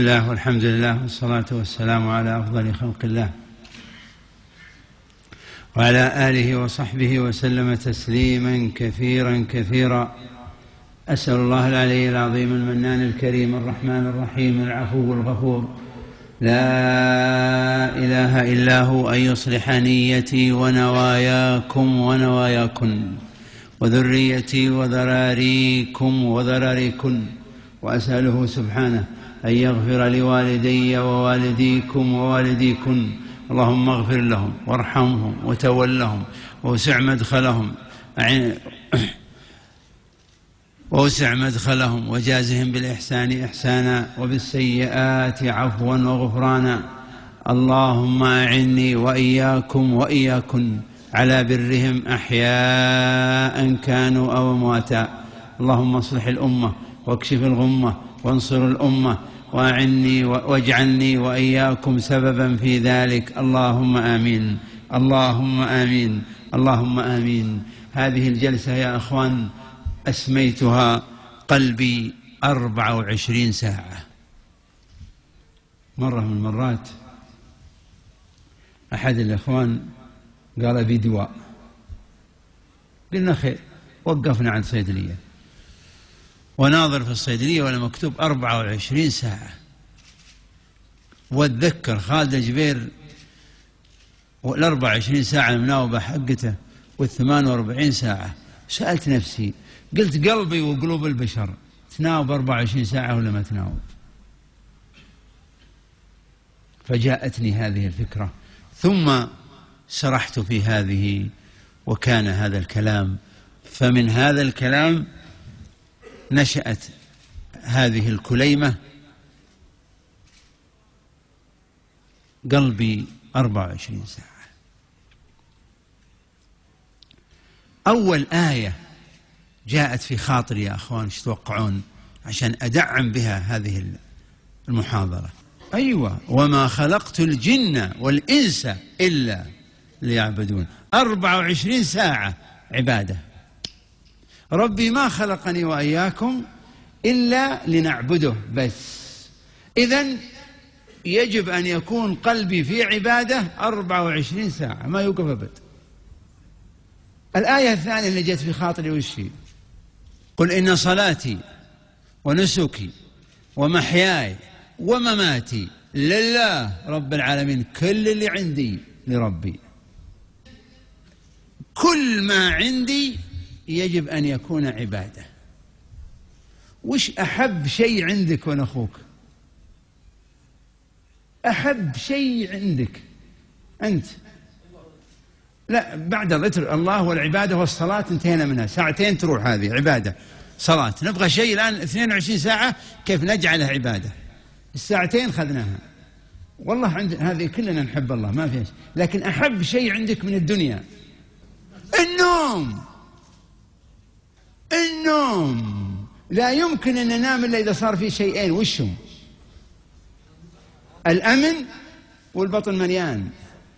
الله والحمد لله والصلاة والسلام على أفضل خلق الله وعلى آله وصحبه وسلم تسليما كثيرا كثيرا. أسأل الله العلي العظيم المنان الكريم الرحمن الرحيم العفو الغفور لا إله إلا هو أن يصلح نيتي ونواياكم ونواياكن وذريتي وذراريكم وذراريكن، وأسأله سبحانه أن يغفر لوالدي ووالديكم ووالديكن. اللهم اغفر لهم وارحمهم وتولهم ووسع مدخلهم وجازهم بالإحسان إحسانا وبالسيئات عفوا وغفرانا. اللهم أعني وإياكم وإياكن على برهم أحياء كانوا أو أمواتا. اللهم اصلح الأمة واكشف الغمة وانصر الأمة وأعني واجعلني وإياكم سببا في ذلك. اللهم آمين اللهم آمين اللهم آمين. هذه الجلسة يا أخوان أسميتها قلبي 24 ساعة. مرة من المرات أحد الإخوان قال بي دواء، قلنا خير. وقفنا عند صيدلية وناظر في الصيدلية ولا مكتوب 24 ساعة. واتذكر خالد جبير وال24 ساعة المناوبة حقته وال48 ساعة. سألت نفسي قلت قلبي وقلوب البشر تناوب 24 ساعة ولا ما تناوب؟ فجاءتني هذه الفكرة ثم سرحت في هذه وكان هذا الكلام. فمن هذا الكلام نشأت هذه الكليمة قلبي 24 ساعة. أول آية جاءت في خاطري يا أخوان، ايش تتوقعون عشان أدعم بها هذه المحاضرة؟ أيوة، وما خلقت الجن والإنس إلا ليعبدون. 24 ساعة عبادة. ربي ما خلقني وإياكم إلا لنعبده بس. إذن يجب أن يكون قلبي في عبادة 24 ساعة ما يوقف أبد. الآية الثانية اللي جت في خاطري وش هي؟ قل إن صلاتي ونسكي ومحياي ومماتي لله رب العالمين. كل اللي عندي لربي، كل ما عندي يجب أن يكون عبادة. وش أحب شيء عندك وأنا أخوك؟ أحب شيء عندك أنت؟ لا، بعد الذكر الله والعبادة والصلاة انتهينا منها. ساعتين تروح هذه عبادة صلاة. نبغى شيء الآن 22 ساعة كيف نجعلها عبادة؟ الساعتين خذناها. والله عند هذه كلنا نحب الله ما فيش، لكن أحب شيء عندك من الدنيا النوم. لا يمكن أن ننام إلا إذا صار في شيئين. وشهم؟ الأمن والبطن مليان.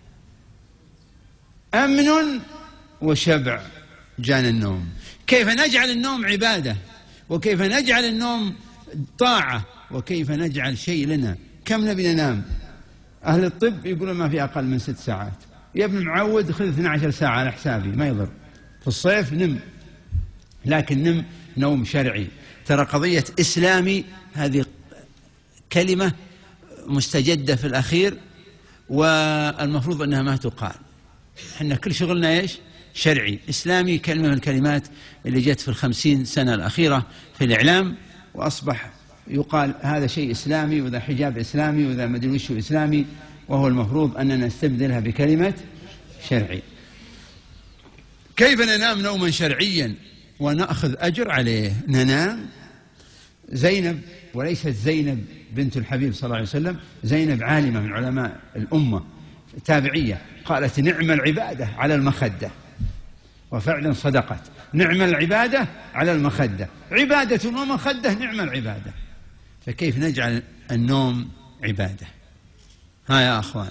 أمن وشبع جان النوم. كيف نجعل النوم عبادة؟ وكيف نجعل النوم طاعة؟ وكيف نجعل شيء لنا؟ كم نبي ننام؟ أهل الطب يقولون ما في أقل من 6 ساعات. يا ابن معود خذ 12 ساعة على حسابي ما يضر. في الصيف نم، لكن نم نوم شرعي. ترى قضية إسلامي هذه كلمة مستجدة في الأخير، والمفروض أنها ما تقال. احنا كل شغلنا ايش؟ شرعي. إسلامي كلمة من الكلمات اللي جت في 50 سنة الأخيرة في الإعلام، وأصبح يقال هذا شيء إسلامي وذا حجاب إسلامي وذا مدري وش إسلامي، وهو المفروض أننا نستبدلها بكلمة شرعي. كيف ننام نوما شرعيا ونأخذ أجر عليه؟ ننام زينب، وليست زينب بنت الحبيب صلى الله عليه وسلم، زينب عالمة من علماء الأمة تابعية، قالت نعم العبادة على المخدة، وفعلا صدقت. نعم العبادة على المخدة، عبادة ومخدة نعم العبادة. فكيف نجعل النوم عبادة؟ ها يا أخوان،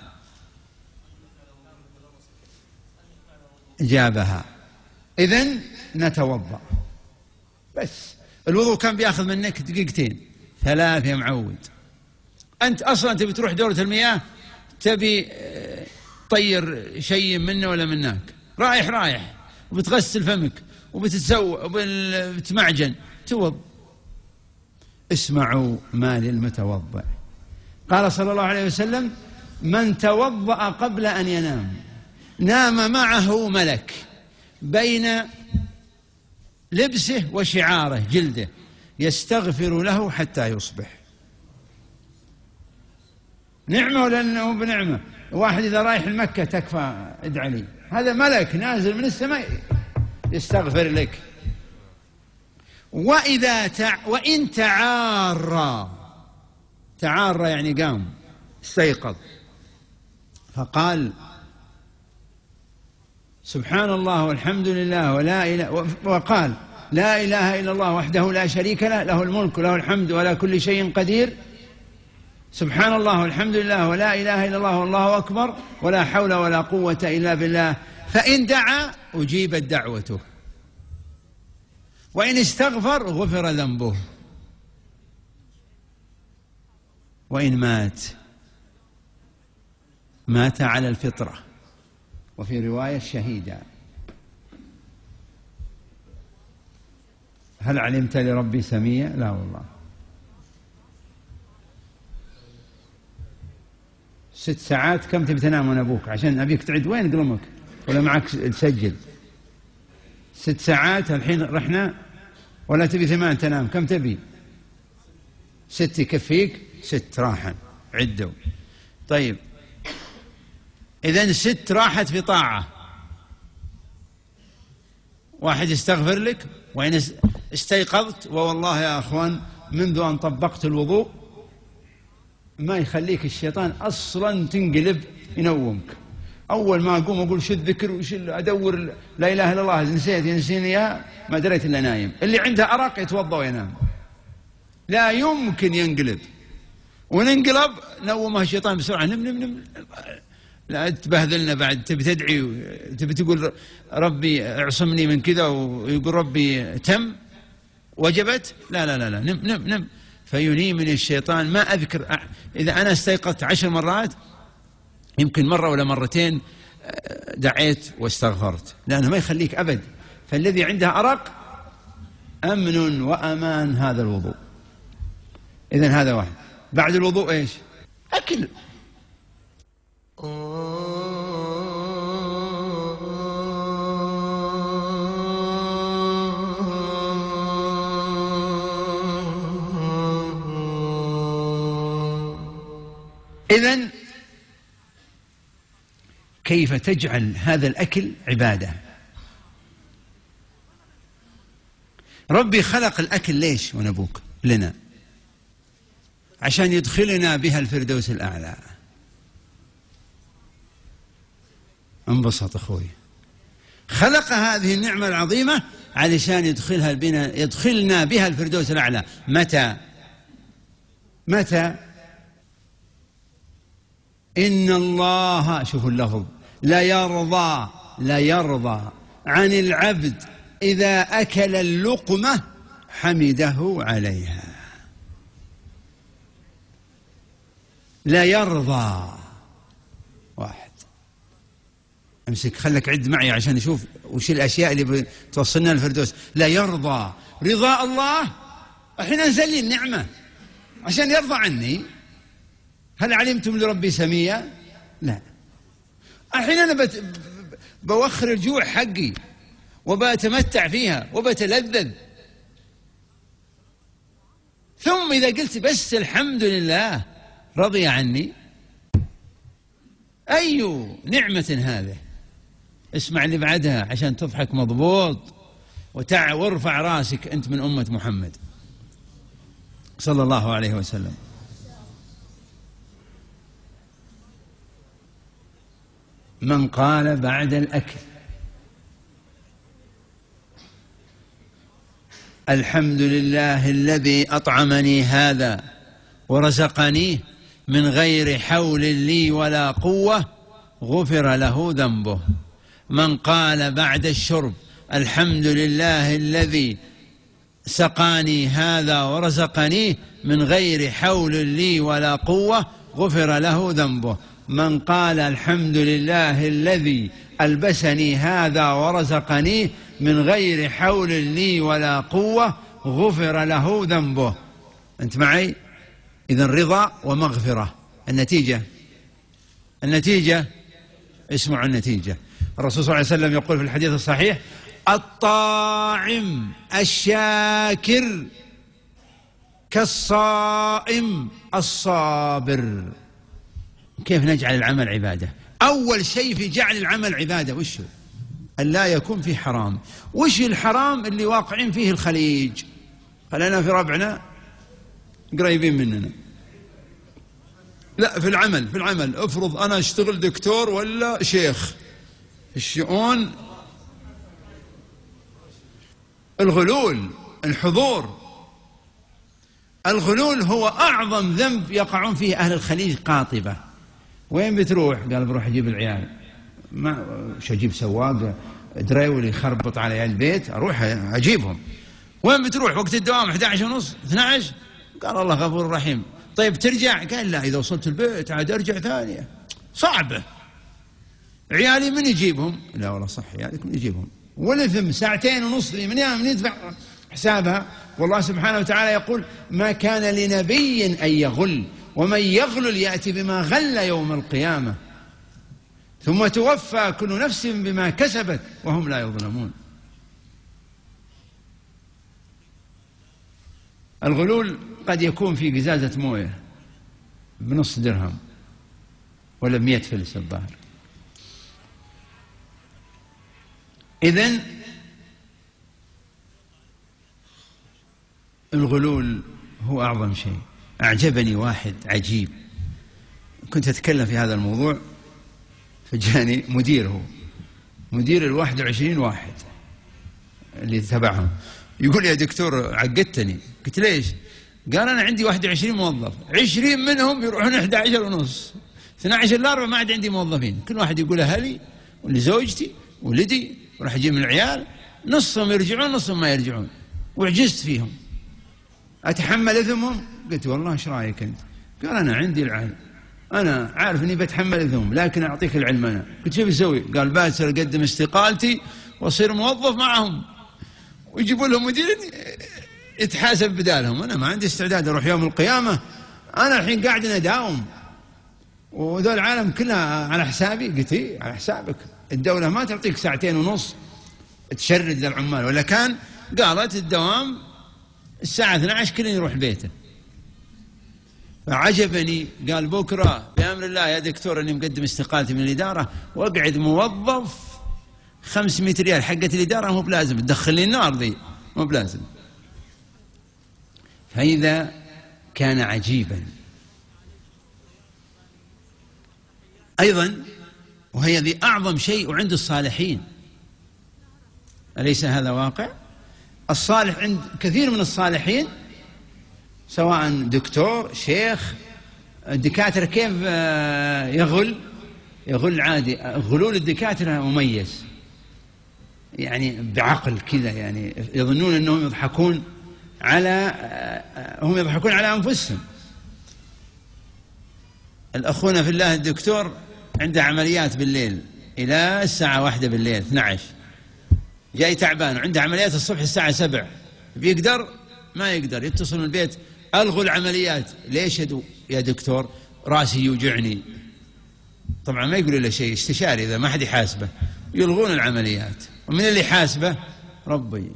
جابها. إذن نتوضأ بس. الوضوء كان بياخذ منك 2 دقيقتين 3 يا معود. أنت أصلا تبي تروح دورة المياه، تبي طير شيء منه ولا منك، رايح وبتغسل فمك وبتتسوى وبتمعجن، توض. اسمعوا ما للمتوضئ. قال صلى الله عليه وسلم: من توضأ قبل أن ينام نام معه ملك بين لبسه وشعاره جلده يستغفر له حتى يصبح. نعمة ولا أنه بنعمة؟ واحد إذا رايح المكة تكفى ادعى لي، هذا ملك نازل من السماء يستغفر لك. وإن تعارى يعني قام استيقظ فقال سبحان الله والحمد لله وقال لا إله إلا الله وحده لا شريك له، له الملك وله الحمد ولا كل شيء قدير، سبحان الله والحمد لله ولا إله إلا الله والله أكبر ولا حول ولا قوة إلا بالله، فإن دعا أجيبت دعوته، وإن استغفر غفر ذنبه، وإن مات على الفطرة، وفي رواية شهيدا. هل علمت لربي سمية؟ لا والله. 6 ساعات كم تبي تنام من أبوك عشان أبيك تعد وين قلمك ولا معك تسجل؟ 6 ساعات الحين رحنا، ولا تبي 8 تنام؟ كم تبي؟ 6 يكفيك؟ 6 راحا عدوا. طيب إذن 6 راحت في طاعة، واحد يستغفر لك، وإن استيقظت، ووالله يا أخوان منذ أن طبقت الوضوء ما يخليك الشيطان أصلا تنقلب ينومك. أول ما أقوم أقول شو الذكر وش أدور لا إله إلا الله، نسيت ينسيني إياه ما دريت إلا نايم. اللي عنده أرق يتوضأ وينام، لا يمكن ينقلب، وننقلب نومه الشيطان بسرعة. نم لا تبهذلنا بعد، تبي تدعي تبي تقول ربي اعصمني من كذا ويقول ربي تم وجبت، لا نم. فينيمني الشيطان. ما أذكر إذا أنا استيقظت 10 مرات يمكن مرة ولا مرتين دعيت واستغفرت، لأنه ما يخليك أبد. فالذي عنده أرق أمن وأمان هذا الوضوء. إذن هذا واحد. بعد الوضوء إيش؟ أكل. إذن كيف تجعل هذا الأكل عبادة؟ ربي خلق الأكل ليش ونبوك لنا؟ عشان يدخلنا بها الفردوس الأعلى. انبسط أخوي. خلق هذه النعمة العظيمة علشان يدخلنا بها الفردوس الأعلى. متى؟ إن الله، شوفوا اللفظ، لا يرضى عن العبد إذا أكل اللقمة حمده عليها. لا يرضى. واحد امسك، خلك عد معي عشان نشوف وش الأشياء اللي بتوصلنا للفردوس. لا يرضى، رضاء الله. الحين أنزل لي النعمة عشان يرضى عني. هل علمتم لربي سمية؟ لا. الحين أنا بوخر الجوع حقي وبتمتع فيها وبتلذذ، ثم إذا قلت بس الحمد لله رضي عني، أي نعمة هذه؟ اسمع اللي بعدها عشان تضحك مضبوط وارفع راسك أنت من أمة محمد صلى الله عليه وسلم. من قال بعد الأكل الحمد لله الذي أطعمني هذا ورزقنيه من غير حول لي ولا قوة غفر له ذنبه. من قال بعد الشرب الحمد لله الذي سقاني هذا ورزقنيه من غير حول لي ولا قوة غفر له ذنبه. من قال الحمد لله الذي ألبسني هذا ورزقنيه من غير حول لي ولا قوة غفر له ذنبه. أنت معي؟ إذن رضا ومغفرة. النتيجة اسمعوا النتيجة. الرسول صلى الله عليه وسلم يقول في الحديث الصحيح: الطاعم الشاكر كالصائم الصابر. كيف نجعل العمل عبادة؟ أول شيء في جعل العمل عبادة وش هو؟ أن لا يكون فيه حرام. وش الحرام اللي واقعين فيه الخليج؟ خلينا في ربعنا قريبين مننا. لا، في العمل افرض أنا أشتغل دكتور ولا شيخ، الشؤون، الغلول، الحضور. الغلول هو أعظم ذنب يقعون فيه أهل الخليج. قاطبة: وين بتروح؟ قال بروح أجيب العيال. ما وش أجيب سواق دريول يخربط على البيت؟ أروح أجيبهم. وين بتروح؟ وقت الدوام 11:30 12. قال الله غفور رحيم. طيب ترجع؟ قال لا، إذا وصلت البيت عاد أرجع ثانية. صعبة. عيالي من يجيبهم؟ لا والله صح، عيالك من يجيبهم؟ ولثم 2.5 ساعة من يدفع حسابها. والله سبحانه وتعالى يقول: ما كان لنبي أن يغل، ومن يغلل يأتي بما غل يوم القيامة ثم توفى كل نفس بما كسبت وهم لا يظلمون. الغلول قد يكون في قزازة موية ب0.5 درهم ولا 100 فلس الظاهر. إذن الغلول هو أعظم شيء. أعجبني واحد عجيب، كنت أتكلم في هذا الموضوع فجاني مدير 21 واحد اللي تبعهم، يقول: يا دكتور عقدتني. قلت: ليش؟ قال: أنا عندي 21 موظف، 20 منهم يروحون 11:30، 12 إلا 4 ما عاد عندي موظفين. كل واحد يقول أهلي ولزوجتي ولدي وراح أجيب من العيال، نصهم يرجعون نصهم ما يرجعون، وعجزت فيهم. أتحمل إثمهم؟ قلت: والله إيش رأيك أنت؟ قال: أنا عندي العلم، أنا عارف إني بتحمل إثمهم، لكن أعطيك العلم أنا. قلت: شو بسوي؟ قال: باسر أقدم استقالتي وأصير موظف معهم، ويجيبوا لهم مدير يتحاسب بدالهم. أنا ما عندي استعداد أروح يوم القيامة، أنا الحين قاعد نداوم وذول العالم كلها على حسابي. قلت: إيه على حسابك، الدولة ما تعطيك 2.5 تشرد للعمال، ولا كان قالت الدوام الساعة 12 كل يروح بيته. فعجبني، قال: بكرة بأمر الله يا دكتور أني مقدم استقالتي من الإدارة وأقعد موظف 500 ريال حقت الإدارة، مو بلازم تدخل لي النار ذي، مو بلازم. فإذا كان عجيبا. أيضا وهي ذي أعظم شيء عند الصالحين، أليس هذا واقع؟ الصالح عند كثير من الصالحين سواء دكتور شيخ الدكاترة كيف يغل عادي. غلول الدكاترة مميز، يعني بعقل كذا، يعني يظنون أنهم يضحكون على أنفسهم. الأخونا في الله الدكتور عنده عمليات بالليل إلى الساعة 1 بالليل 12، جاي تعبان وعنده عمليات الصبح الساعة 7، بيقدر ما يقدر يتصل من البيت: ألغوا العمليات. ليش يا دكتور؟ راسي يوجعني. طبعا ما يقول له شيء، استشاري إذا ما حد يحاسبه، يلغون العمليات. ومن اللي حاسبه؟ ربي.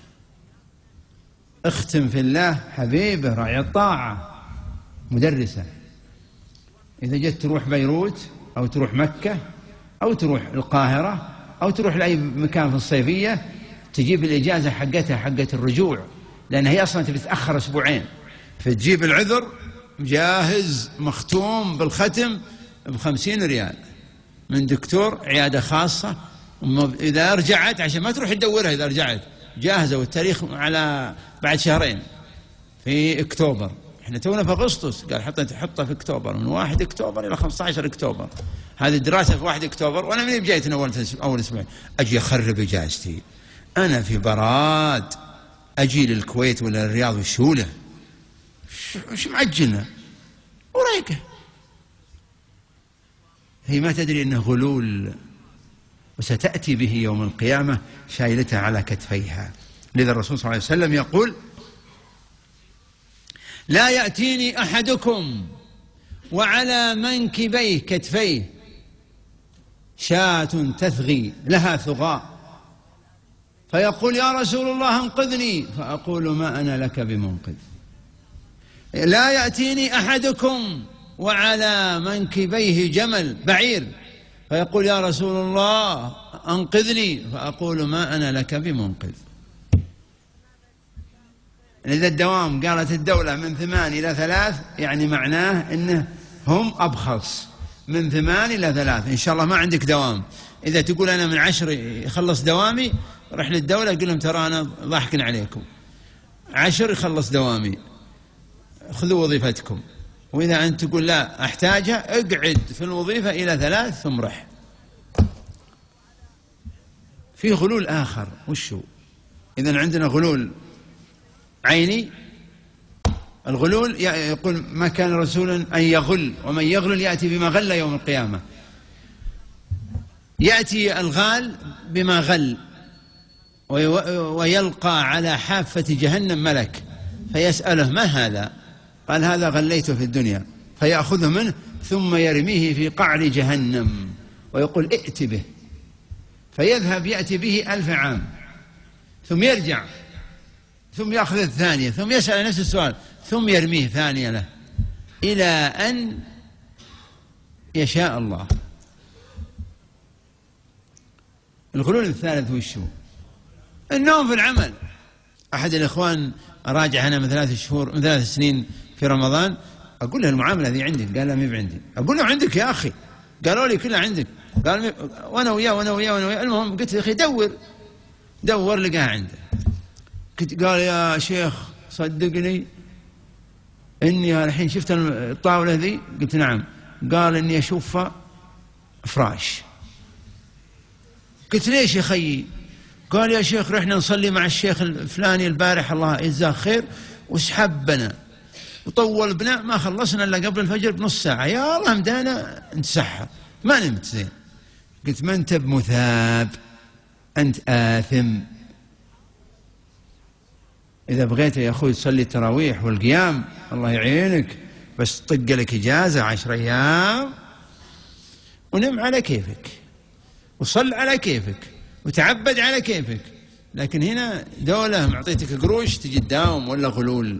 اختم في الله حبيبه راعي الطاعة مدرسة، إذا جت تروح بيروت أو تروح مكة أو تروح القاهرة أو تروح لأي مكان في الصيفية، تجيب الإجازة حقتها حقت الرجوع، لأن هي أصلا تبي تتأخر 2 أسبوع، فتجيب العذر جاهز مختوم بالختم ب50 ريال من دكتور عيادة خاصة. إذا رجعت عشان ما تروح تدورها، إذا رجعت جاهزة، والتاريخ على بعد 2 شهر في أكتوبر. احنا تونا في أغسطس، قال حطها في أكتوبر، من 1 أكتوبر إلى 15 أكتوبر. هذه الدراسة في 1 أكتوبر، وأنا من بجايتنا أول أسبوع أجي أخرب إجازتي. أنا في براد أجي للكويت ولا الرياض والشولة وش معجلنا وريقه، هي ما تدري أنه غلول، وستأتي به يوم القيامة شايلتها على كتفيها. لذا الرسول صلى الله عليه وسلم يقول: لا يأتيني أحدكم وعلى منكبيه كتفيه شاة تثغي لها ثغاء، فيقول: يا رسول الله انقذني، فأقول: ما أنا لك بمنقذ. لا يأتيني أحدكم وعلى منكبيه جمل بعير، فيقول: يا رسول الله أنقذني، فأقول: ما أنا لك بمنقذ. إذا الدوام قالت الدولة من 8 إلى 3 يعني معناه إنه هم أبخص، من 8 إلى 3 إن شاء الله ما عندك دوام. إذا تقول أنا من 10 يخلص دوامي، رح للدولة قل لهم: ترى أنا ضاحكن عليكم، 10 يخلص دوامي، خذوا وظيفتكم. وإذا أنت تقول لا أحتاجها، اقعد في الوظيفة إلى 3 ثم رح. في غلول آخر، وشو؟ إذن عندنا غلول عيني. الغلول يقول: ما كان رسول أن يغل، ومن يغلل يأتي بما غل يوم القيامة. يأتي الغال بما غل ويلقى على حافة جهنم ملك فيسأله: ما هذا؟ قال: هذا غليته في الدنيا. فيأخذه منه ثم يرميه في قعر جهنم ويقول: ائت به. فيذهب يأتي به 1000 عام، ثم يرجع، ثم يأخذ الثانية، ثم يسأل نفس السؤال، ثم يرميه ثانية له، إلى أن يشاء الله. الغلول الثالث وشو؟ النوم في العمل. أحد الإخوان راجع أنا من 3 سنين في رمضان، أقول له: المعاملة ذي عندك؟ قال: لا مي بعندي. أقول له: عندك يا أخي. قالوا لي: كلها عندك. قال: وأنا وياه. المهم قلت له: أخي دور لقاها عنده. قال: يا شيخ صدقني إني الحين شفت الطاولة ذي. قلت: نعم. قال: إني أشوفها فراش. قلت: ليش يا خيي؟ قال: يا شيخ رحنا نصلي مع الشيخ الفلاني البارح الله يجزاه خير، وسحبنا وطول بنا، ما خلصنا إلا قبل الفجر بنص ساعة. يا الله مدانا نتسحر، ما نمت زين. قلت: ما أنت بمثاب، أنت آثم. إذا بغيت يا أخوي تصلي التراويح والقيام الله يعينك، بس طق لك إجازة 10 أيام ونم على كيفك، وصل على كيفك، وتعبد على كيفك. لكن هنا دولة معطيتك قروش تجي تداوم ولا غلول.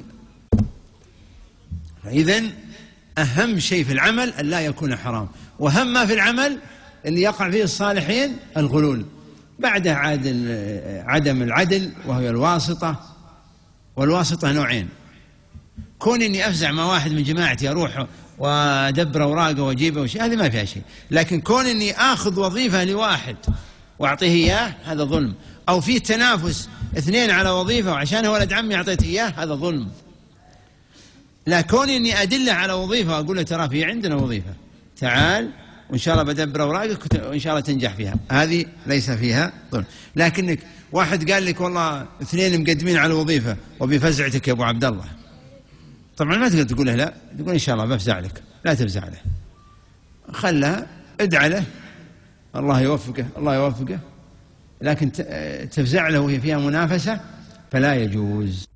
إذن أهم شيء في العمل أن لا يكون حرام، وأهم ما في العمل اللي يقع فيه الصالحين الغلول. بعده عدم العدل وهي الواسطة. والواسطة نوعين: كون إني أفزع مع واحد من جماعتي أروح وأدبر أوراقه وأجيبه وشيء، هذه ما فيها شيء. لكن كون إني آخذ وظيفة لواحد وأعطيه إياه، هذا ظلم. أو في تنافس 2 على وظيفة وعشان ولد عمي أعطيته إياه، هذا ظلم. لا، كون إني أدله على وظيفة وأقول له: ترى في عندنا وظيفة، تعال وإن شاء الله بدبر أوراقك وإن شاء الله تنجح فيها، هذه ليس فيها ظلم. لكنك واحد قال لك: والله 2 مقدمين على وظيفة وبفزعتك يا أبو عبد الله، طبعا ما تقدر تقول له لا، تقول: إن شاء الله بفزع لك. لا تفزع له، خلها، ادعى له الله يوفقه الله يوفقه. لكن تفزع له وهي فيها منافسة فلا يجوز.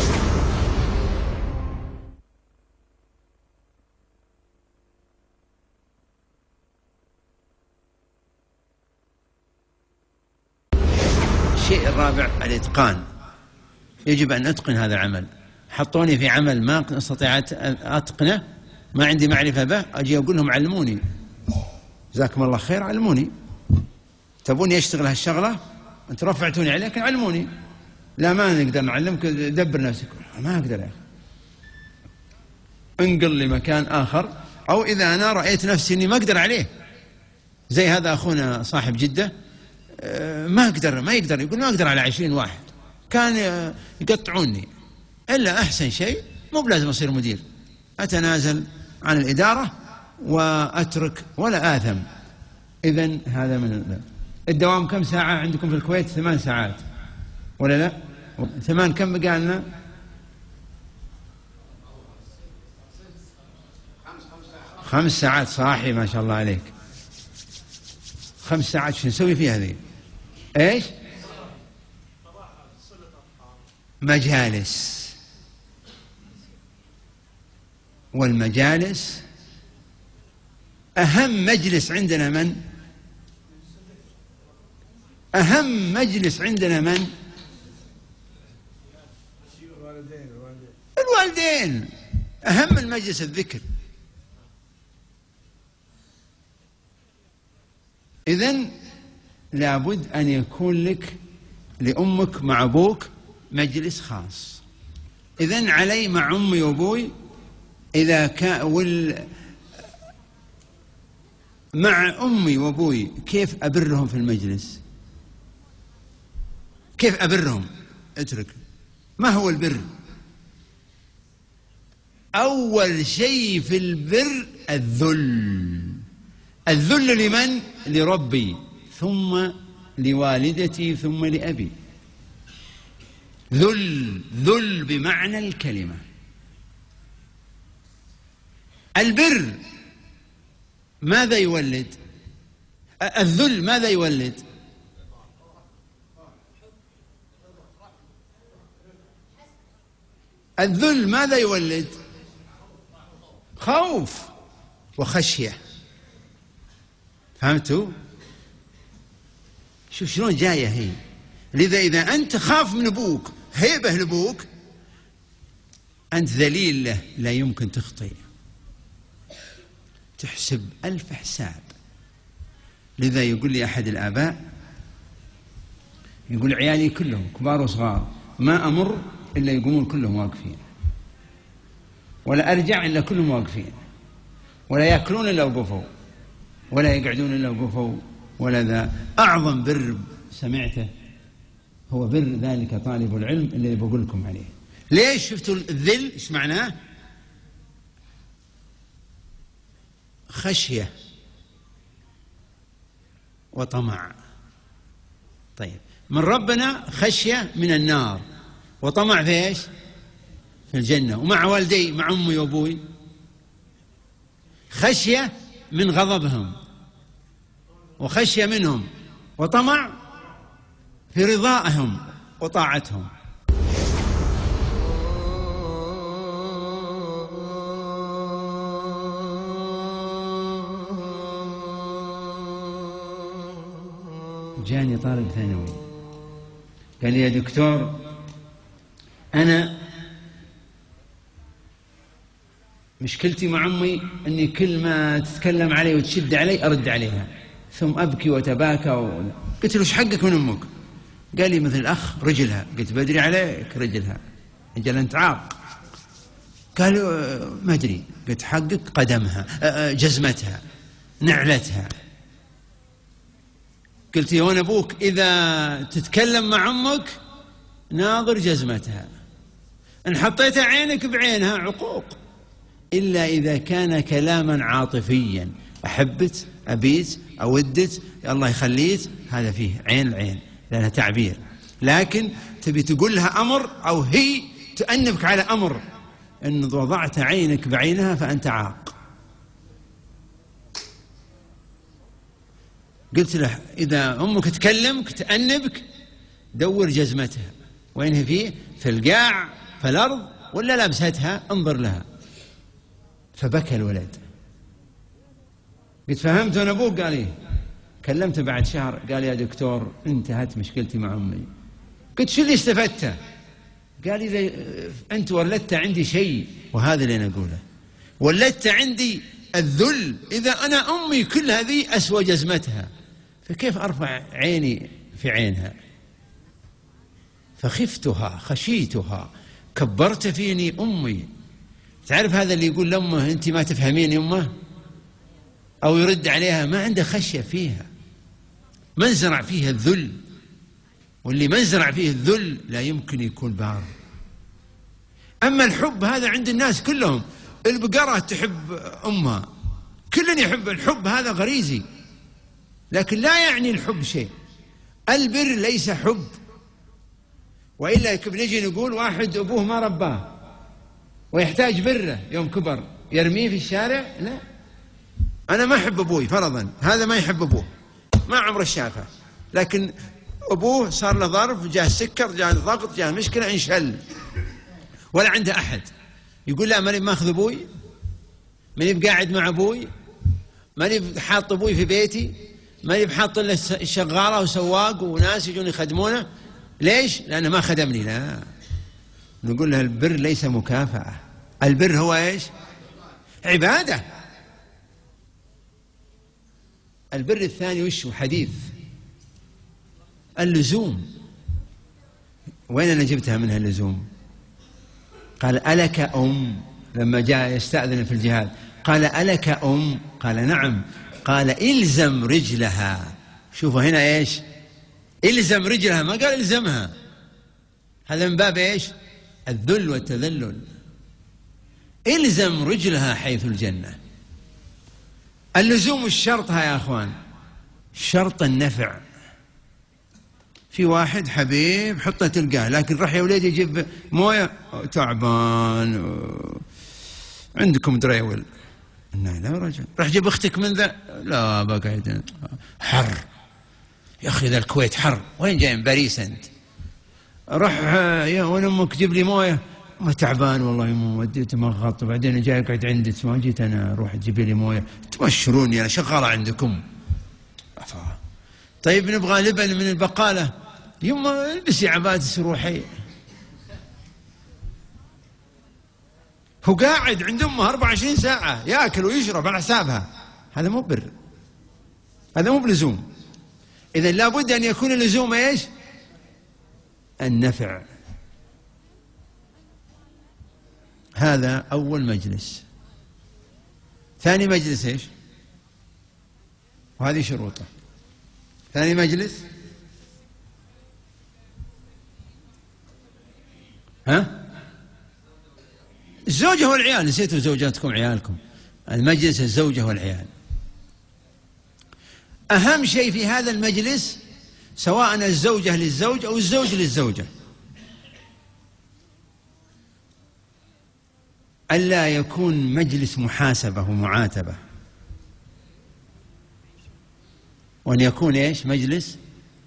الشيء الرابع الإتقان. يجب أن أتقن هذا العمل. حطوني في عمل ما أستطيع أتقنه، ما عندي معرفة به، أجي أقول لهم: علموني، جزاكم الله خير، علموني. تبوني أشتغل هالشغلة، أنت رفعتوني عليه، لكن علموني. لا، ما نقدر نعلمك، دبر نفسك. ما أقدر يا أخي، انقل لي مكان آخر. أو إذا أنا رأيت نفسي أني ما أقدر عليه، زي هذا أخونا صاحب جدة، ما يقدر يقول: ما أقدر على 20 واحد، كان يقطعوني. إلا أحسن شيء مو بلازم أصير مدير، أتنازل عن الإدارة وأترك ولا آثم. إذن هذا من الدوام. كم ساعة عندكم في الكويت؟ 8 ساعات ولا لا؟ ثمان كم بقى لنا؟ 5 ساعات صاحي ما شاء الله عليك. 5 ساعات شو نسوي فيها ذي؟ ايش؟ مجالس. والمجالس أهم مجلس عندنا من؟ أهم مجلس عندنا من؟ الوالدين. أهم المجلس الذكر. إذن لابد أن يكون لك لأمك مع أبوك مجلس خاص. إذن علي مع أمي وأبوي إذا كان مع أمي وأبوي كيف أبرهم في المجلس؟ كيف أبرهم؟ اترك. ما هو البر؟ أول شيء في البر الذل. الذل لمن؟ لربي، ثم لوالدتي، ثم لأبي. ذل بمعنى الكلمة. البر ماذا يولد؟ الذل ماذا يولد؟ الذل ماذا يولد؟ خوف وخشية. فهمتوا؟ شوف شلون جاية هي. لذا إذا أنت خاف من أبوك، هيبة لأبوك، أنت ذليل له، لا يمكن تخطئ، تحسب 1000 حساب. لذا يقول لي أحد الآباء، يقول عيالي كلهم كبار وصغار ما أمر إلا يقومون كلهم واقفين، ولا أرجع إلا كلهم واقفين، ولا يأكلون إلا وقفوا، ولا يقعدون إلا وقفوا. ولا ذا أعظم بر سمعته هو بر ذلك طالب العلم اللي بقول لكم عليه. ليش؟ شفتوا الذل إيش معناه؟ خشية وطمع. طيب، من ربنا خشية من النار، وطمع في ايش؟ في الجنة. ومع والدي، مع أمي وأبوي، خشية من غضبهم، وخشية منهم، وطمع في رضائهم وطاعتهم. جاني طالب ثانوي قال لي يا دكتور، أنا مشكلتي مع أمي أني كل ما تتكلم علي وتشد علي أرد عليها، ثم أبكي وتباكى قلت له إيش حقك من أمك؟ قال لي مثل الأخ رجلها. قلت بدري عليك رجلها، أجل أنت عاق. قال ما أدري. قلت حقك قدمها، جزمتها، نعلتها. قلت يا وين أبوك إذا تتكلم مع أمك ناظر جزمتها، إن حطيت عينك بعينها عقوق، إلا إذا كان كلاما عاطفيا، أحبت، أبيت، أودت، الله يخليت، هذا فيه عين العين لأنها تعبير. لكن تبي تقول لها أمر أو هي تأنبك على أمر، إن وضعت عينك بعينها فأنت عاق. قلت له إذا أمك تكلمك تأنبك دور جزمتها وين هي، فيه في القاع في الأرض ولا لابستها، انظر لها. فبكى الولد. قلت فهمت أنا أبوك؟ قال إيه. كلمته بعد شهر قال يا دكتور انتهت مشكلتي مع أمي. قلت شو اللي استفدته؟ قال إذا أنت ولدت عندي شيء، وهذا اللي أنا أقوله، ولدت عندي الذل. إذا أنا أمي كل هذه أسوى جزمتها، فكيف أرفع عيني في عينها؟ فخفتها، خشيتها، كبرت فيني أمي. تعرف هذا اللي يقول لأمه أنت ما تفهمين يمه، أو يرد عليها، ما عنده خشية فيها، منزرع فيها الذل. واللي منزرع فيه الذل لا يمكن يكون بار. أما الحب هذا عند الناس كلهم، البقرة تحب أمها، كل يحب. الحب هذا غريزي، لكن لا يعني الحب شيء. البر ليس حب، وإلا بنجي نقول واحد أبوه ما رباه ويحتاج بره يوم كبر يرميه في الشارع؟ لا، أنا ما أحب أبوي فرضا، هذا ما يحب أبوه، ما عمره شافه، لكن أبوه صار له ظرف، جاه سكر، جاه ضغط، جاه مشكلة، انشل ولا عنده أحد، يقول لا ماني ماخذ أبوي، ماني بقاعد مع أبوي، ماني بحاط أبوي في بيتي، ماني بحاط له شغالة وسواق وناس يجون يخدمونه. ليش؟ لأنه ما خدمني. لا، نقول له البر ليس مكافأة، البر هو إيش؟ عبادة. البر الثاني وش؟ حديث اللزوم. وين أنا جبتها منها اللزوم؟ قال ألك أم، لما جاء يستأذن في الجهاد قال ألك أم؟ قال نعم. قال إلزم رجلها. شوفوا هنا إيش؟ إلزم رجلها، ما قال إلزمها. هذا من باب إيش؟ الذل والتذلل. إلزم رجلها حيث الجنة. اللزوم الشرطها يا أخوان، شرط النفع. في واحد حبيب حطه تلقاه، لكن راح يا وليدي يجيب مويه تعبان، عندكم دريول، لا يا رجل، راح جيب اختك من ذا، لا بقعد حر يا اخي، ذا الكويت حر، وين جاي من باريس انت؟ راح يا وين امك جيب لي مويه، ما تعبان والله مو وديت مغط، وبعدين جاي اقعد عندك، ما جيت انا اروح تجيب لي مويه، تمشروني انا شغاله عندكم. طيب نبغى لبن من البقاله، يما البسي عبادس روحي. هو قاعد عند امه 24 ساعه ياكل ويشرب على حسابها، هذا مو بر، هذا مو بلزوم. اذا لابد ان يكون اللزوم ايش؟ النفع. هذا اول مجلس. ثاني مجلس ايش؟ وهذه شروطه. ثاني مجلس الزوجة والعيال. نسيتوا زوجاتكم عيالكم. المجلس الزوجة والعيال. أهم شيء في هذا المجلس سواء الزوجة للزوج أو الزوج للزوجة ألا يكون مجلس محاسبة ومعاتبة، وأن يكون إيش؟ مجلس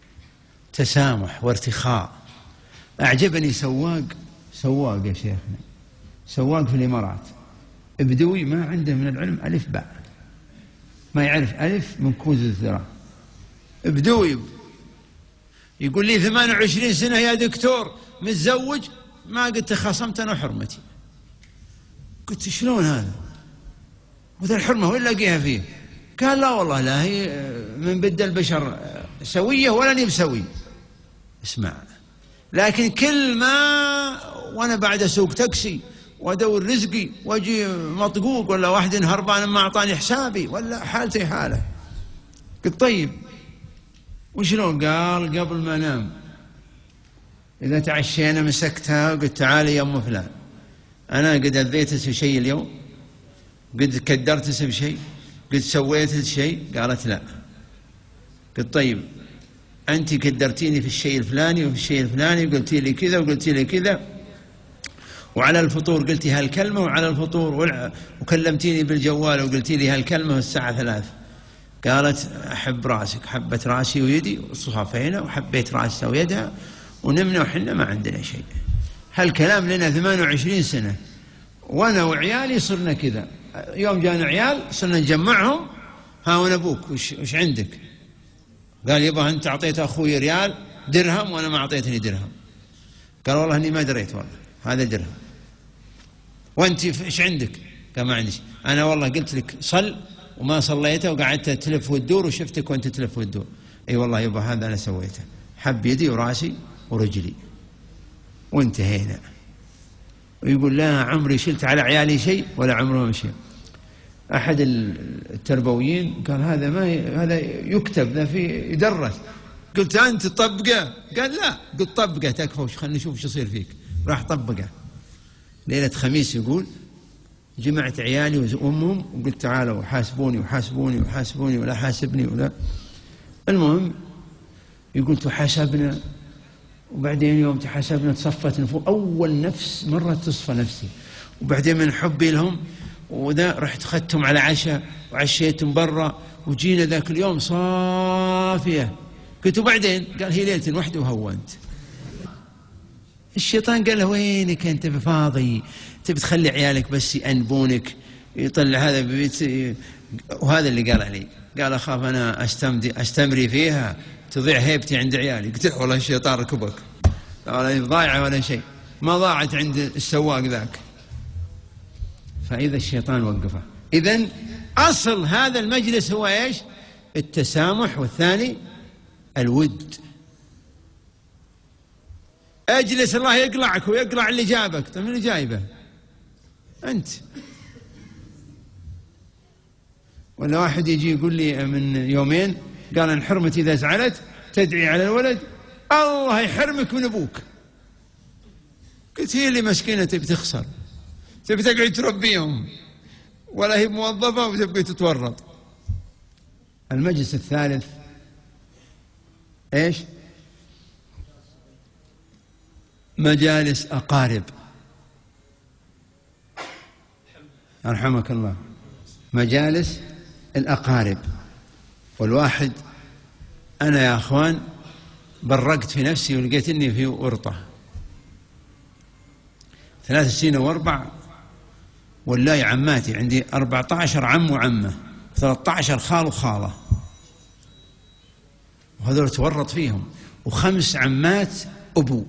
تسامح وارتخاء. أعجبني سواق يا شيخنا، سواق في الإمارات، بدوي ما عنده من العلم ألف باء، ما يعرف ألف من كوز الذرة، بدوي يقول لي 28 سنة يا دكتور متزوج، ما قلت خصمت أنا حرمتي. قلت شلون هذا؟ وذا الحرمة وين لاقيها فيه؟ قال لا والله لا، هي من بد البشر سوية ولا بسوي. اسمع، لكن كل ما وانا بعد اسوق تاكسي وادور رزقي واجي مطقوق، ولا واحد هربان ما اعطاني حسابي، ولا حالتي حاله. قلت طيب وشلون؟ قال قبل ما انام اذا تعشينا مسكتها وقلت تعالي يا ام فلان، انا قد اذيتك بشيء اليوم؟ قد كدرتك بشيء؟ قد سويت شيء؟ قالت لا. قلت طيب أنت كدرتيني في الشيء الفلاني وفي الشيء الفلاني، قلتي لي كذا وقلتي لي كذا، وعلى الفطور قلتي هالكلمة، وعلى الفطور وكلمتيني بالجوال وقلتي لي هالكلمة الساعة 3. قالت أحب راسك، حبت راسي ويدي وصفينا وحبيت راسها ويدها ونمنا وحنا ما عندنا شيء. هالكلام لنا 28 سنة، وأنا وعيالي صرنا كذا. يوم جانا عيال صرنا نجمعهم، ها وين أبوك وش عندك؟ قال يبا أنت أعطيت أخوي ريال درهم وأنا ما أعطيتني درهم. قال والله إني ما دريت، والله هذا درهم. وأنت إيش عندك؟ قال ما عندي شيء. أنا والله قلت لك صل وما صليته، وقعدت تلف وتدور وشفتك وأنت تلف وتدور. أي والله يبا هذا أنا سويته، حب يدي وراسي ورجلي وانتهينا. ويقول لا عمري شلت على عيالي شيء ولا عمره مشي. أحد التربويين قال هذا ما هذا يكتب، ذا في يدرس. قلت أنت طبقه؟ قال لا. قلت طبقه تكفى، خلينا نشوف شو يصير فيك. راح طبقه. ليلة خميس يقول جمعت عيالي وأمهم وقلت تعالوا حاسبوني وحاسبوني وحاسبوني ولا حاسبني ولا. المهم يقول تحاسبنا وبعدين يوم تحاسبنا تصفت نفوس، أول نفس مرة تصفى نفسي، وبعدين من حبي لهم وذا رحت أخذتهم على عشاء وعشيتهم برا، وجينا ذاك اليوم صافية. قلت وبعدين؟ قال هي ليلة وحدة وهونت. الشيطان قال له وينك أنت فاضي، تبي تخلي عيالك بس يأنبونك، يطلع هذا ببيت. وهذا اللي قال علي، قال أخاف أنا أستمري فيها تضيع هيبتي عند عيالي. قلت له والله الشيطان ركبك، ولا ضايعة ولا شيء، ما ضاعت عند السواق ذاك. فإذا الشيطان وقفه. إذن أصل هذا المجلس هو إيش؟ التسامح، والثاني الود. اجلس الله يقلعك ويقلع اللي جابك. طيب من اللي جايبه؟ أنت. ولا واحد يجي يقول لي من يومين، قال أن حرمتي إذا زعلت تدعي على الولد الله يحرمك من أبوك. قلت هي اللي مسكينة تبي تخسر، تبي تقعد تربيهم، ولا هي موظفة وتبقى تتورط. المجلس الثالث إيش؟ مجالس أقارب. أرحمك الله. مجالس الأقارب. والواحد، أنا يا أخوان برقت في نفسي ولقيت إني في ورطة 3 سنين و4، والله عماتي عندي 14 عم وعمة، 13 خال وخالة، وهذول تورط فيهم، و5 عمات أبو،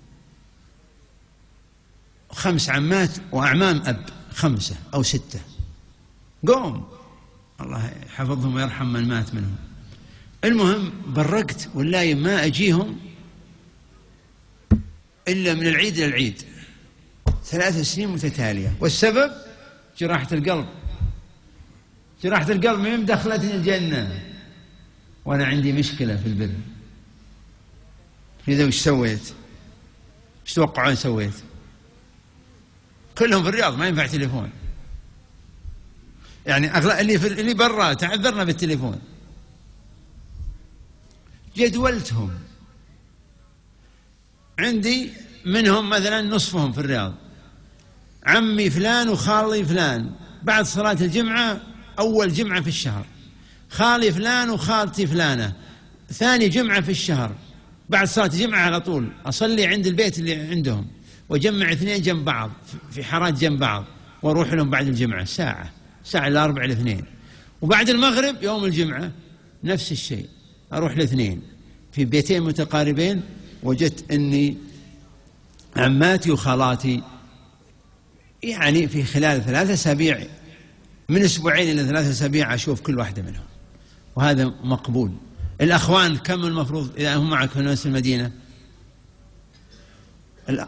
5 عمات وأعمام أب، 5 أو 6. قوم الله يحفظهم ويرحم من مات منهم. المهم برقت، والله ما أجيهم إلا من العيد إلى العيد 3 سنين متتالية. والسبب جراحة القلب. جراحة القلب من دخلتني الجنة وأنا عندي مشكلة في البر. إذا وش سويت؟ وش توقعون سويت؟ كلهم في الرياض، ما ينفع تليفون، يعني أغلب اللي برا تعذرنا بالتليفون. جدولتهم عندي، منهم مثلا نصفهم في الرياض، عمي فلان وخالي فلان بعد صلاة الجمعة، أول جمعة في الشهر، خالي فلان وخالتي فلانة ثاني جمعة في الشهر، بعد صلاة الجمعة على طول أصلي عند البيت اللي عندهم، وجمع 2 جنب بعض في حارات جنب بعض، واروح لهم بعد الجمعة ساعة إلى 4 إلى 2، وبعد المغرب يوم الجمعة نفس الشيء، أروح ل2 في بيتين متقاربين. وجدت أني عماتي وخالاتي يعني في خلال 3 أسابيع، من 2 إلى 3 أسابيع أشوف كل واحدة منهم، وهذا مقبول. الأخوان كم المفروض إذا هم معك في نفس المدينة؟ لا،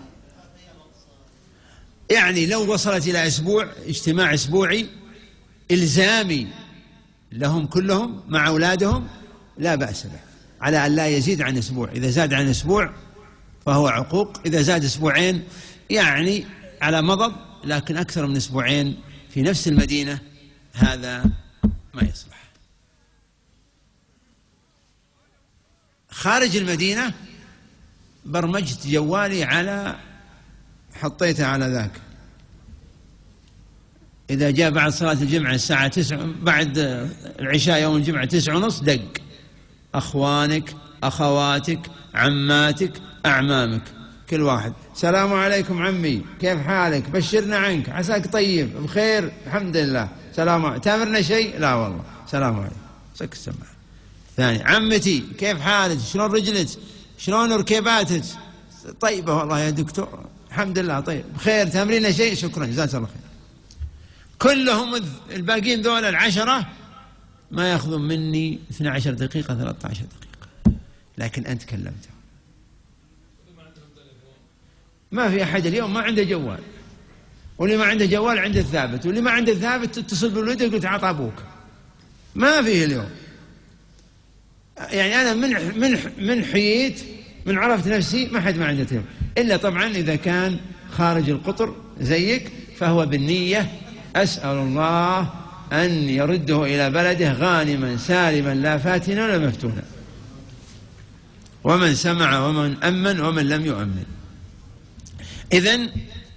يعني لو وصلت إلى أسبوع، اجتماع أسبوعي إلزامي لهم كلهم مع أولادهم لا بأس به، على أن لا يزيد عن أسبوع. إذا زاد عن أسبوع فهو عقوق، إذا زاد 2 يعني على مضض، لكن أكثر من 2 في نفس المدينة هذا ما يصلح. خارج المدينة برمجت جوالي حطيته على ذاك، إذا جاء بعد صلاة الجمعة الساعة 9 بعد العشاء يوم الجمعة 9:30 دق، أخوانك أخواتك عماتك أعمامك كل واحد، السلام عليكم عمي كيف حالك، بشرنا عنك عساك طيب بخير الحمد لله، سلام عليكم، تامرنا شيء؟ لا والله، سلام عليكم، سك السماعة. ثاني، عمتي كيف حالك، شلون رجلك، شلون ركباتك، طيبة والله يا دكتور الحمد لله طيب بخير، تامرنا شيء؟ شكرا جزاك الله خير. كلهم الباقيين ذول 10 ما يأخذون مني 12 دقيقة 13 دقيقة، لكن أنت كلمته. ما في أحد اليوم ما عنده جوال، واللي ما عنده جوال عنده الثابت، واللي ما عنده الثابت تتصل بالولد يقول تعال أبوك. ما فيه اليوم. يعني أنا من حييت، من عرفت نفسي ما حد ما عنده تليفون، إلا طبعا إذا كان خارج القطر زيك فهو بالنية، أسأل الله أن يرده إلى بلده غانما سالما لا فاتنا ولا مفتونا. ومن سمع ومن أمن ومن لم يؤمن. إذن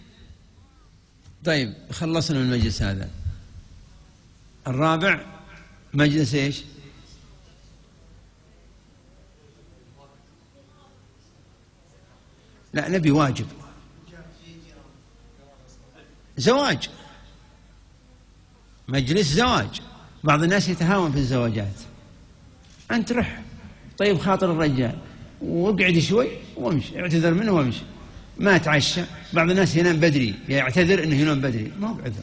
طيب خلصنا من المجلس هذا. الرابع مجلس إيش؟ لا نبي واجب، زواج، مجلس زواج. بعض الناس يتهاون في الزواجات. أنت رح طيب خاطر الرجال واقعد شوي وامشي، اعتذر منه وامشي، ما تعشى. بعض الناس ينام بدري، يعتذر انه ينام بدري، ما هو بعذر.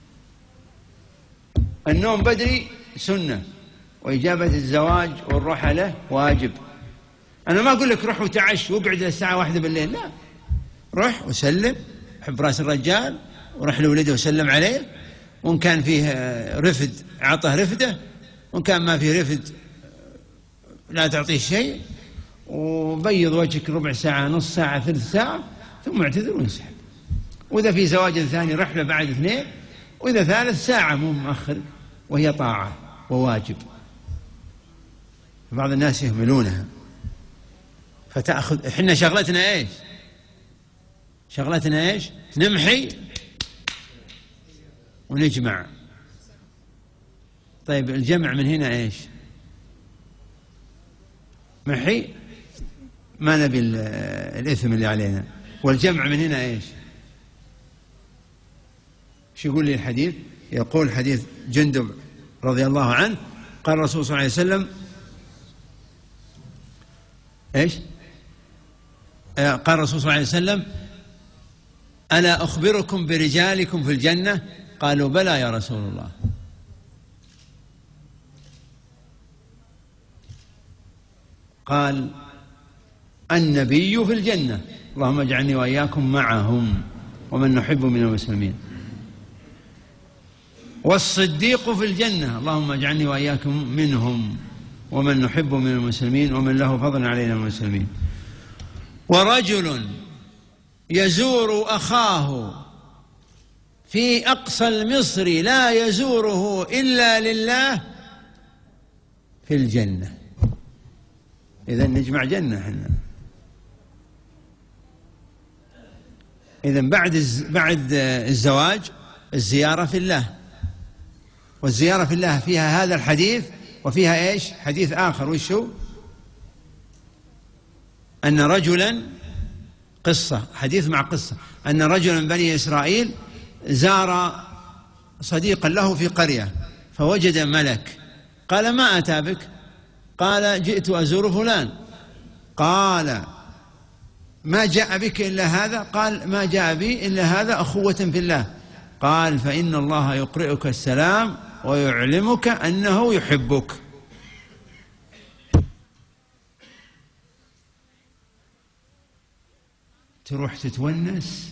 النوم بدري سنة، وإجابة الزواج والروحة له واجب. أنا ما أقول لك روح وتعش واقعد للساعة 1 بالليل، لا، روح وسلم، حب راس الرجال وروح لولده وسلم عليه، وإن كان فيه رفد أعطه رفده، وإن كان ما فيه رفد لا تعطيه شيء، وبيض وجهك ربع ساعة، نص ساعة، ثلث ساعة، ثم اعتذر وانسحب. وإذا في زواج ثاني رحلة بعد 2، وإذا ثالث ساعة مو مؤخر، وهي طاعة وواجب. بعض الناس يهملونها فتأخذ. احنا شغلتنا ايش؟ شغلتنا ايش؟ نمحي ونجمع. طيب الجمع من هنا ايش؟ محي، ما نبي الإثم اللي علينا. والجمع من هنا ايش؟ شو يقول لي الحديث؟ يقول حديث جندب رضي الله عنه، قال الرسول صلى الله عليه وسلم ايش؟ قال الرسول صلى الله عليه وسلم: ألا أخبركم برجالكم في الجنة؟ قالوا: بلى يا رسول الله. قال: النبي في الجنة، اللهم اجعلني وإياكم معهم ومن نحب من المسلمين. والصديق في الجنة، اللهم اجعلني وإياكم منهم ومن نحب من المسلمين ومن له فضل علينا من المسلمين. ورجل يزور أخاه في أقصى المصر لا يزوره إلا لله في الجنة. إذن نجمع جنة احنا. إذن بعد الزواج الزيارة في الله، والزيارة في الله فيها هذا الحديث، وفيها ايش؟ حديث آخر، وشو؟ أن رجلا، قصة، حديث مع قصة، أن رجلا من بني إسرائيل زار صديقا له في قرية فوجد ملك. قال: ما أتى بك؟ قال: جئت أزور فلان. قال: ما جاء بك إلا هذا؟ قال: ما جاء بي إلا هذا، أخوة في الله. قال: فإن الله يقرئك السلام ويعلمك أنه يحبك. تروح تتونس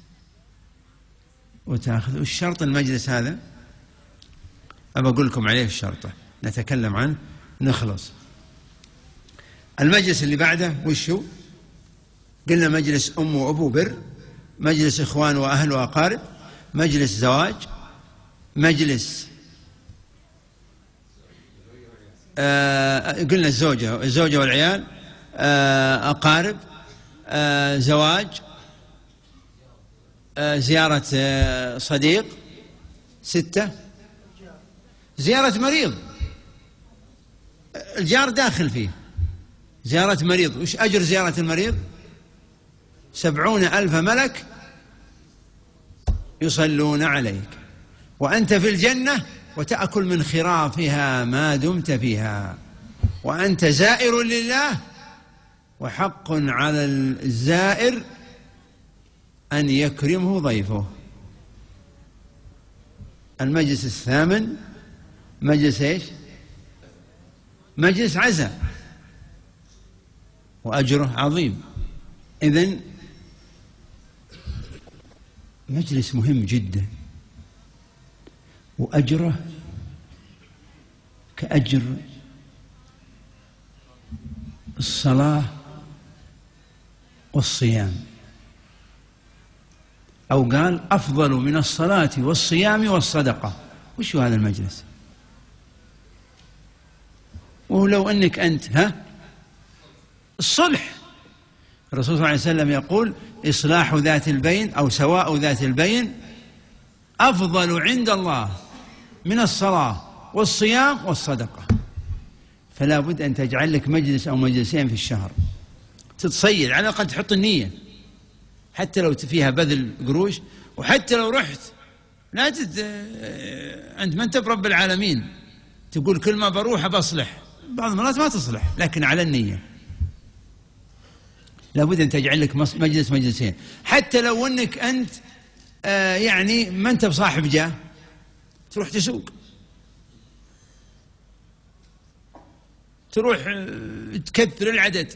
وتأخذ. الشرط المجلس هذا أبى أقول لكم عليه الشرطة، نتكلم عنه نخلص. المجلس اللي بعده وشو؟ قلنا مجلس أم وأبو بر، مجلس إخوان وأهل وأقارب، مجلس زواج، مجلس قلنا الزوجة والعيال، أقارب، زواج، زيارة صديق، 6 زيارة مريض، الجار داخل فيه، زيارة مريض. وش أجر زيارة المريض؟ 70,000 ملك يصلون عليك وأنت في الجنة، وتأكل من خرافها ما دمت فيها، وأنت زائر لله، وحق على الزائر أن يكرمه ضيفه. المجلس الثامن مجلس ايش؟ مجلس عزاء، وأجره عظيم. إذن مجلس مهم جدا، وأجره كأجر الصلاة والصيام، أو قال أفضل من الصلاة والصيام والصدقة. وش هذا المجلس؟ ولو أنك أنت الصلح. الرسول صلى الله عليه وسلم يقول: إصلاح ذات البين أو سواء ذات البين أفضل عند الله من الصلاة والصيام والصدقة. فلا بد أن تجعل لك مجلس أو مجلسين في الشهر تتصيد، على الأقل تحط النية، حتى لو فيها بذل قروش، وحتى لو رحت لا أنت ما أنت برب العالمين تقول كل ما بروح بصلح، بعض المرات ما تصلح، لكن على النية. لابد أن تجعل لك مجلس مجلسين، حتى لو أنك أنت يعني ما أنت بصاحب جاه، تروح تسوق، تروح تكثر العدد،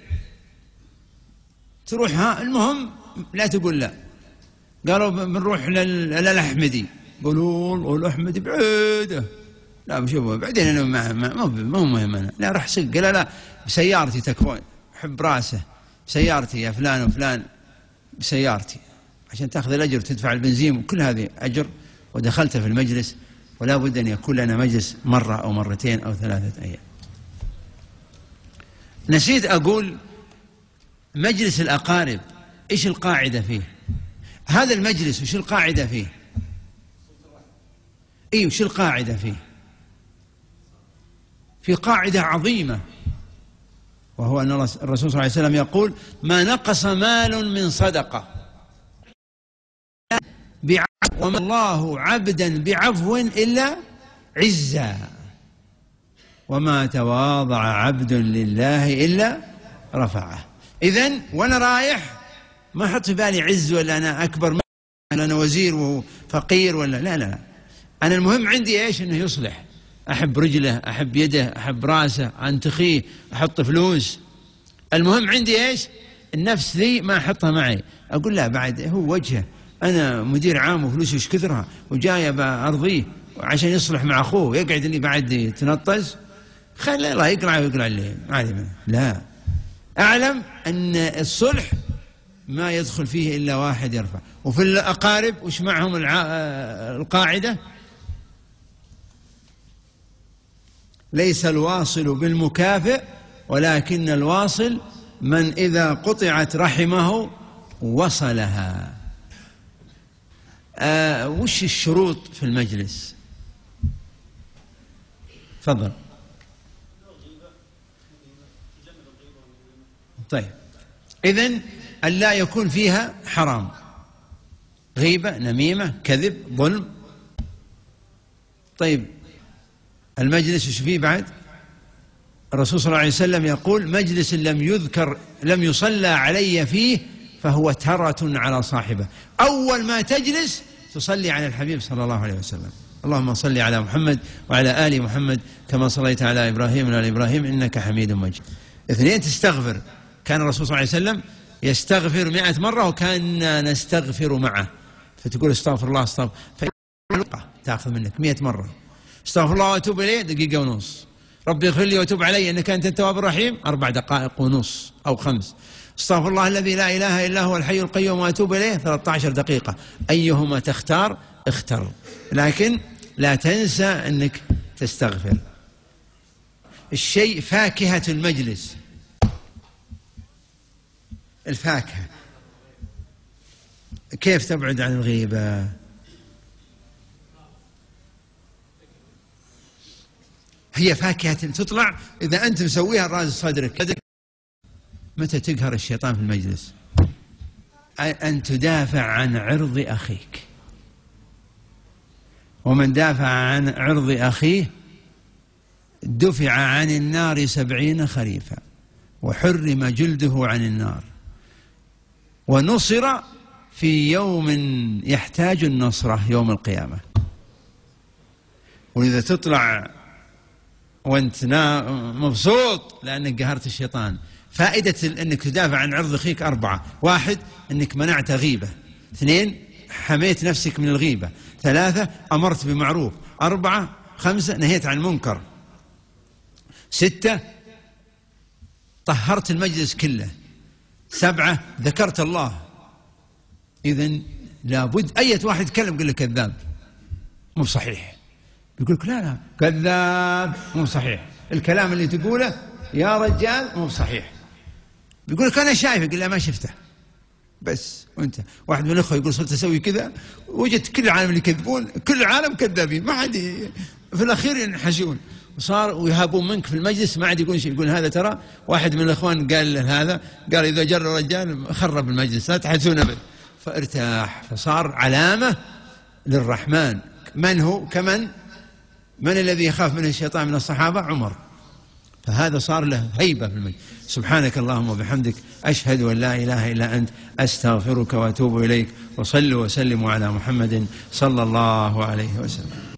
تروح المهم لا تقول لا. قالوا بنروح للأحمدي، قولوا الأحمدي بعيدة، لا بشوفه بعدين أنا ما هو مهم، أنا لا راح سق، لا بسيارتي تكفون، حب راسه بسيارتي يا فلان وفلان، بسيارتي عشان تأخذ الأجر وتدفع البنزين وكل هذه أجر، ودخلت في المجلس. ولا بد أن يكون لنا مجلس مرة أو مرتين أو 3 أيام. نسيت أقول مجلس الأقارب إيش القاعدة فيه؟ هذا المجلس وش القاعدة فيه؟ وش القاعدة فيه؟ في قاعدة عظيمة، وهو أن الرسول صلى الله عليه وسلم يقول: ما نقص مال من صدقة وما الله عبدا بعفو إلا عزا، وما تواضع عبد لله إلا رفعه. إذن وأنا رايح ما أحط في بالي عز، ولا أنا أكبر، ولا أنا وزير وفقير، ولا لا. أنا المهم عندي إيش؟ إنه يصلح، أحب رجله، أحب يده، أحب راسه، أنتخيه، أحط فلوس. المهم عندي إيش؟ النفس ذي ما أحطها معي، أقول لا بعد هو وجهه، أنا مدير عام وفلوسي وش كثرها، وجاي بأرضيه عشان يصلح مع أخوه، يقعد اللي بعد يتنطز، خلي الله يقرع ويقرع اللي عادي. لا، أعلم أن الصلح ما يدخل فيه إلا واحد يرفع. وفي الأقارب وش معهم القاعدة؟ ليس الواصل بالمكافئ، ولكن الواصل من إذا قطعت رحمه وصلها. وش الشروط في المجلس؟ تفضل. طيب، إذن ألا يكون فيها حرام، غيبة، نميمة، كذب، ظلم. طيب، المجلس وش فيه بعد؟ الرسول صلى الله عليه وسلم يقول: مجلس لم يصلى علي فيه فهو ترة على صاحبه. أول ما تجلس تصلي على الحبيب صلى الله عليه وسلم: اللهم صل على محمد وعلى آل محمد كما صليت على إبراهيم وعلى إبراهيم إنك حميد مجيد. 2 تستغفر. كان الرسول صلى الله عليه وسلم يستغفر 100 مرة، وكان نستغفر معه، فتقول استغفر الله استغفر، تأخذ منك 100 مرة. استغفر الله وأتوب إليه 1.5 دقيقة. ربي اغفر لي وتوب علي إنك أنت التواب الرحيم 4.5 دقائق أو 5. استغفر الله الذي لا إله إلا هو الحي القيوم وأتوب إليه 13 دقيقة. أيهما تختار اختر، لكن لا تنسى أنك تستغفر. الشيء فاكهة المجلس، الفاكهة. كيف تبعد عن الغيبة؟ هي فاكهة تطلع إذا أنت مسويها راس صدرك. متى تقهر الشيطان في المجلس؟ أن تدافع عن عرض أخيك، ومن دافع عن عرض أخيه دفع عن النار 70 خريفا، وحرم جلده عن النار، ونصر في يوم يحتاج النصرة يوم القيامة. وإذا تطلع وانت مبسوط لأنك قهرت الشيطان. فائدة أنك تدافع عن عرض أخيك 4: 1 أنك منعت غيبة، 2 حميت نفسك من الغيبة، 3 أمرت بمعروف، 4 5 نهيت عن منكر، 6 طهرت المجلس كله، 7 ذكرت الله. إذن لابد أي واحد يتكلم يقول لك كذاب مو صحيح، يقول لك لا كذاب مو صحيح، الكلام اللي تقوله يا رجال مو صحيح. بيقول لك أنا شايفك، لا ما شفته بس. وأنت واحد من الأخوة يقول صرت أسوي كذا، وجدت كل العالم اللي يكذبون، كل العالم كذابين، ما حد في الأخير ينحشون، وصار ويهابون منك في المجلس، ما عاد يقول شيء. يقول هذا ترى واحد من الأخوان قال له هذا، قال إذا جر رجال خرب المجلس لا تحدثون أبدا، فارتاح. فصار علامة للرحمن. من هو؟ من الذي يخاف منه الشيطان من الصحابة؟ عمر. فهذا صار له هيبة في المجلس. سبحانك اللهم وبحمدك، أشهد أن لا إله إلا أنت، أستغفرك وأتوب إليك. وصلوا وسلموا على محمد صلى الله عليه وسلم.